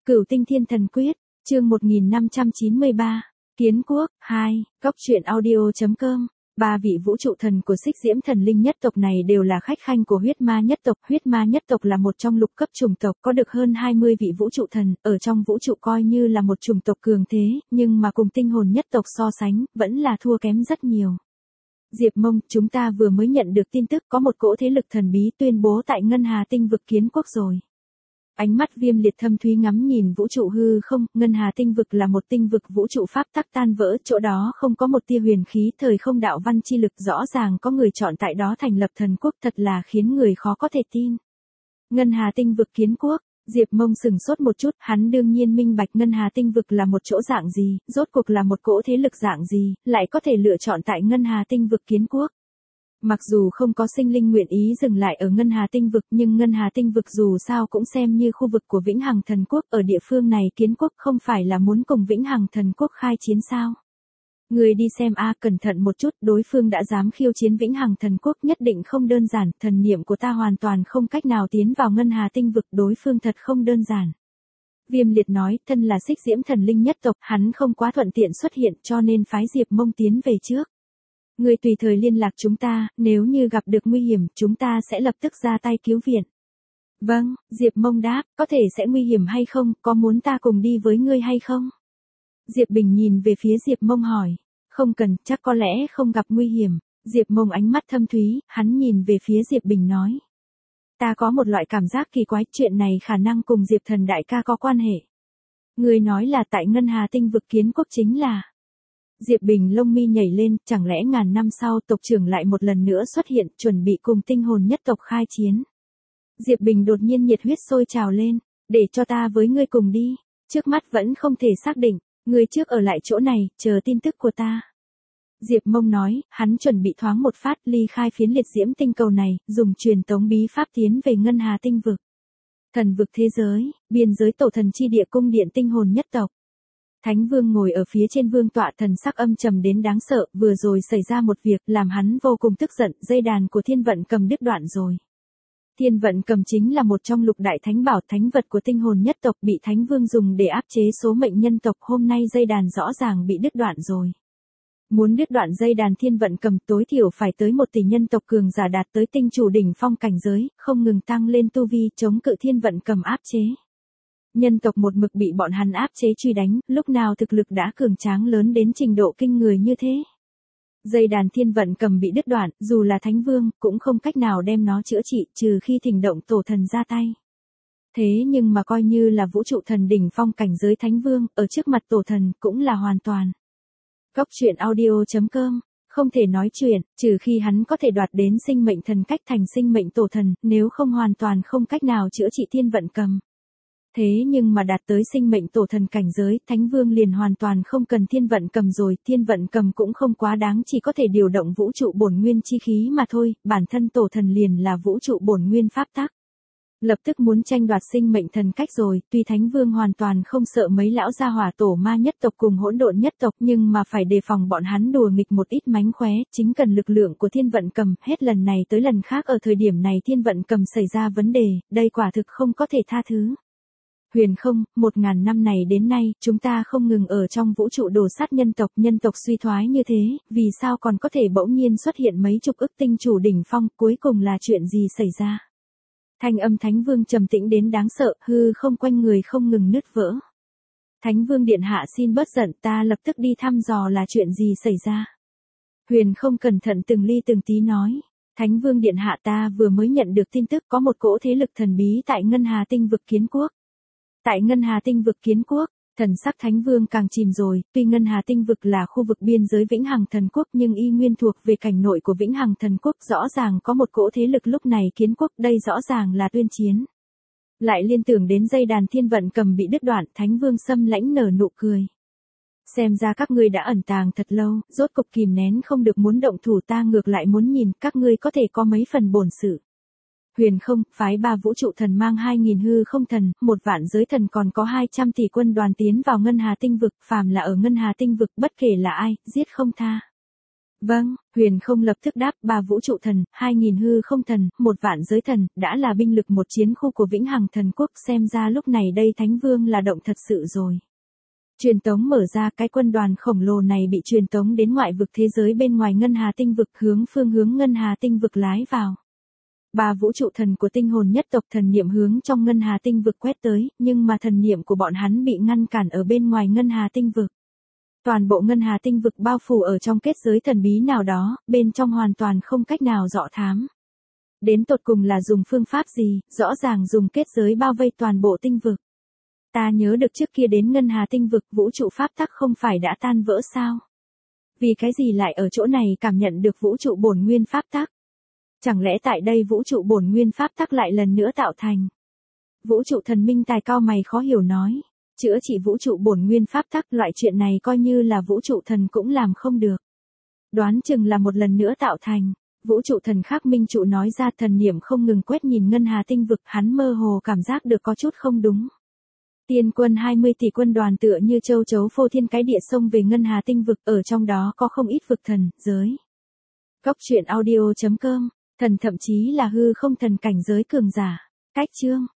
Cửu Tinh Thiên Thần Quyết, chương 1593, Kiến Quốc, 2, Cóc truyện audio.com. Ba vị vũ trụ thần của Xích Diễm Thần Linh nhất tộc này đều là khách khanh của huyết ma nhất tộc. Huyết ma nhất tộc là một trong lục cấp chủng tộc có được hơn 20 vị vũ trụ thần, ở trong vũ trụ coi như là một chủng tộc cường thế, nhưng mà cùng tinh hồn nhất tộc so sánh, vẫn là thua kém rất nhiều. Diệp Mông, chúng ta vừa mới nhận được tin tức có một cỗ thế lực thần bí tuyên bố tại Ngân Hà Tinh vực Kiến Quốc rồi. Ánh mắt Viêm Liệt thâm thúy ngắm nhìn vũ trụ hư không, Ngân Hà Tinh vực là một tinh vực vũ trụ pháp tắc tan vỡ, chỗ đó không có một tia huyền khí, thời không đạo văn chi lực, rõ ràng có người chọn tại đó thành lập thần quốc, thật là khiến người khó có thể tin. Ngân Hà Tinh vực Kiến Quốc, Diệp Mông sừng sốt một chút, hắn đương nhiên minh bạch Ngân Hà Tinh vực là một chỗ dạng gì, rốt cuộc là một cỗ thế lực dạng gì, lại có thể lựa chọn tại Ngân Hà Tinh vực Kiến Quốc. Mặc dù không có sinh linh nguyện ý dừng lại ở Ngân Hà Tinh vực, nhưng Ngân Hà Tinh vực dù sao cũng xem như khu vực của Vĩnh Hằng Thần Quốc, ở địa phương này Kiến Quốc không phải là muốn cùng Vĩnh Hằng Thần Quốc khai chiến sao? Người đi xem cẩn thận một chút, đối phương đã dám khiêu chiến Vĩnh Hằng Thần Quốc, nhất định không đơn giản, thần niệm của ta hoàn toàn không cách nào tiến vào Ngân Hà Tinh vực, đối phương thật không đơn giản. Viêm Liệt nói, thân là Xích Diễm Thần Linh nhất tộc, hắn không quá thuận tiện xuất hiện, cho nên phái Diệp Mông tiến về trước. Người tùy thời liên lạc chúng ta, nếu như gặp được nguy hiểm, chúng ta sẽ lập tức ra tay cứu viện. Vâng, Diệp Mông đáp, có thể sẽ nguy hiểm hay không, có muốn ta cùng đi với ngươi hay không? Diệp Bình nhìn về phía Diệp Mông hỏi, không cần, chắc có lẽ không gặp nguy hiểm. Diệp Mông ánh mắt thâm thúy, hắn nhìn về phía Diệp Bình nói. Ta có một loại cảm giác kỳ quái, chuyện này khả năng cùng Diệp Thần đại ca có quan hệ. Người nói là tại Ngân Hà Tinh vực Kiến Quốc chính là... Diệp Bình lông mi nhảy lên, chẳng lẽ ngàn năm sau tộc trưởng lại một lần nữa xuất hiện, chuẩn bị cùng tinh hồn nhất tộc khai chiến. Diệp Bình đột nhiên nhiệt huyết sôi trào lên, để cho ta với ngươi cùng đi, trước mắt vẫn không thể xác định, ngươi trước ở lại chỗ này, chờ tin tức của ta. Diệp Mông nói, hắn chuẩn bị thoáng một phát ly khai phiến liệt diễm tinh cầu này, dùng truyền tống bí pháp tiến về Ngân Hà Tinh vực. Thần vực thế giới, biên giới tổ thần chi địa cung điện tinh hồn nhất tộc. Thánh Vương ngồi ở phía trên vương tọa, thần sắc âm trầm đến đáng sợ, vừa rồi xảy ra một việc làm hắn vô cùng tức giận, dây đàn của Thiên Vận Cầm đứt đoạn rồi. Thiên Vận Cầm chính là một trong lục đại thánh bảo, thánh vật của tinh hồn nhất tộc, bị Thánh Vương dùng để áp chế số mệnh nhân tộc, hôm nay dây đàn rõ ràng bị đứt đoạn rồi. Muốn đứt đoạn dây đàn Thiên Vận Cầm tối thiểu phải tới 1 tỷ nhân tộc cường giả đạt tới tinh chủ đỉnh phong cảnh giới, không ngừng tăng lên tu vi chống cự Thiên Vận Cầm áp chế. Nhân tộc một mực bị bọn hắn áp chế truy đánh, lúc nào thực lực đã cường tráng lớn đến trình độ kinh người như thế. Dây đàn Thiên Vận Cầm bị đứt đoạn, dù là Thánh Vương, cũng không cách nào đem nó chữa trị, trừ khi thỉnh động tổ thần ra tay. Thế nhưng mà coi như là vũ trụ thần đỉnh phong cảnh giới Thánh Vương, ở trước mặt tổ thần, cũng là hoàn toàn. Cóc truyện audio.com, không thể nói chuyện, trừ khi hắn có thể đoạt đến sinh mệnh thần cách thành sinh mệnh tổ thần, nếu không hoàn toàn không cách nào chữa trị Thiên Vận Cầm. Thế nhưng mà đạt tới sinh mệnh tổ thần cảnh giới, Thánh Vương liền hoàn toàn không cần Thiên Vận Cầm rồi, Thiên Vận Cầm cũng không quá đáng, chỉ có thể điều động vũ trụ bổn nguyên chi khí mà thôi, bản thân tổ thần liền là vũ trụ bổn nguyên pháp tắc. Lập tức muốn tranh đoạt sinh mệnh thần cách rồi, tuy Thánh Vương hoàn toàn không sợ mấy lão gia hỏa tổ ma nhất tộc cùng hỗn độn nhất tộc, nhưng mà phải đề phòng bọn hắn đùa nghịch một ít mánh khóe, chính cần lực lượng của Thiên Vận Cầm, hết lần này tới lần khác ở thời điểm này Thiên Vận Cầm xảy ra vấn đề, đây quả thực không có thể tha thứ. Huyền không, 1000 năm này đến nay, chúng ta không ngừng ở trong vũ trụ đổ sát nhân tộc suy thoái như thế, vì sao còn có thể bỗng nhiên xuất hiện mấy chục ức tinh chủ đỉnh phong, cuối cùng là chuyện gì xảy ra? Thanh âm Thánh Vương trầm tĩnh đến đáng sợ, hư không quanh người không ngừng nứt vỡ. Thánh Vương điện hạ xin bớt giận, ta lập tức đi thăm dò là chuyện gì xảy ra. Huyền không cẩn thận từng ly từng tí nói. Thánh Vương điện hạ, ta vừa mới nhận được tin tức có một cỗ thế lực thần bí tại Ngân Hà Tinh vực Kiến Quốc. Tại Ngân Hà Tinh vực Kiến Quốc, thần sắc Thánh Vương càng chìm rồi, tuy Ngân Hà Tinh vực là khu vực biên giới Vĩnh Hằng Thần Quốc nhưng y nguyên thuộc về cảnh nội của Vĩnh Hằng Thần Quốc, rõ ràng có một cỗ thế lực lúc này Kiến Quốc, đây rõ ràng là tuyên chiến. Lại liên tưởng đến dây đàn Thiên Vận Cầm bị đứt đoạn, Thánh Vương xâm lãnh nở nụ cười. Xem ra các ngươi đã ẩn tàng thật lâu, rốt cục kìm nén không được muốn động thủ, ta ngược lại muốn nhìn các ngươi có thể có mấy phần bổn sự. Huyền không, phái 3 vũ trụ thần mang 2000 hư không thần, 1 vạn giới thần còn có 200 tỷ quân đoàn tiến vào Ngân Hà Tinh vực, phàm là ở Ngân Hà Tinh vực bất kể là ai, giết không tha. Vâng, Huyền không lập tức đáp, 3 vũ trụ thần, 2.000 hư không thần, 1 vạn giới thần, đã là binh lực một chiến khu của Vĩnh Hằng Thần Quốc, xem ra lúc này đây Thánh Vương là động thật sự rồi. Truyền tống mở ra, cái quân đoàn khổng lồ này bị truyền tống đến ngoại vực thế giới bên ngoài Ngân Hà Tinh vực, hướng Ngân Hà Tinh vực lái vào. 3 vũ trụ thần của tinh hồn nhất tộc thần niệm hướng trong Ngân Hà Tinh vực quét tới, nhưng mà thần niệm của bọn hắn bị ngăn cản ở bên ngoài Ngân Hà Tinh vực. Toàn bộ Ngân Hà Tinh vực bao phủ ở trong kết giới thần bí nào đó, bên trong hoàn toàn không cách nào dò thám. Đến tột cùng là dùng phương pháp gì, rõ ràng dùng kết giới bao vây toàn bộ tinh vực. Ta nhớ được trước kia đến Ngân Hà Tinh vực vũ trụ pháp tắc không phải đã tan vỡ sao? Vì cái gì lại ở chỗ này cảm nhận được vũ trụ bổn nguyên pháp tắc? Chẳng lẽ tại đây vũ trụ bổn nguyên pháp tắc lại lần nữa tạo thành? Vũ trụ thần minh tài cao mày khó hiểu nói. Chữa trị vũ trụ bổn nguyên pháp tắc, loại chuyện này coi như là vũ trụ thần cũng làm không được. Đoán chừng là một lần nữa tạo thành. Vũ trụ thần khác minh trụ nói ra, thần niệm không ngừng quét nhìn Ngân Hà Tinh vực, hắn mơ hồ cảm giác được có chút không đúng. Tiên quân 20 tỷ quân đoàn tựa như châu chấu phô thiên cái địa xông về Ngân Hà Tinh vực, ở trong đó có không ít vực thần, giới. Cóc truyện audio.com, thần thậm chí là hư không thần cảnh giới cường giả. Cách chương